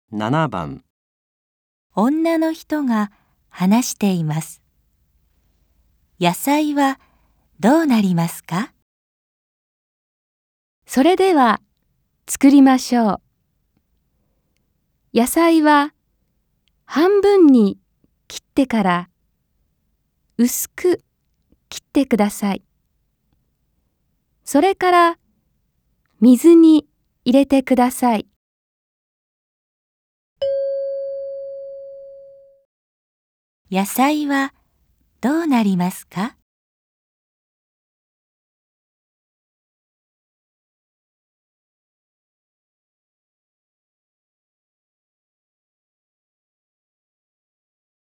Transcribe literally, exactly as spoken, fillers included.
ななばん。 女の人が話しています。野菜はどうなりますか？ それでは作りましょう。野菜は半分に切ってから薄く切ってください。それから水に入れてください。 野菜はどうなりますか？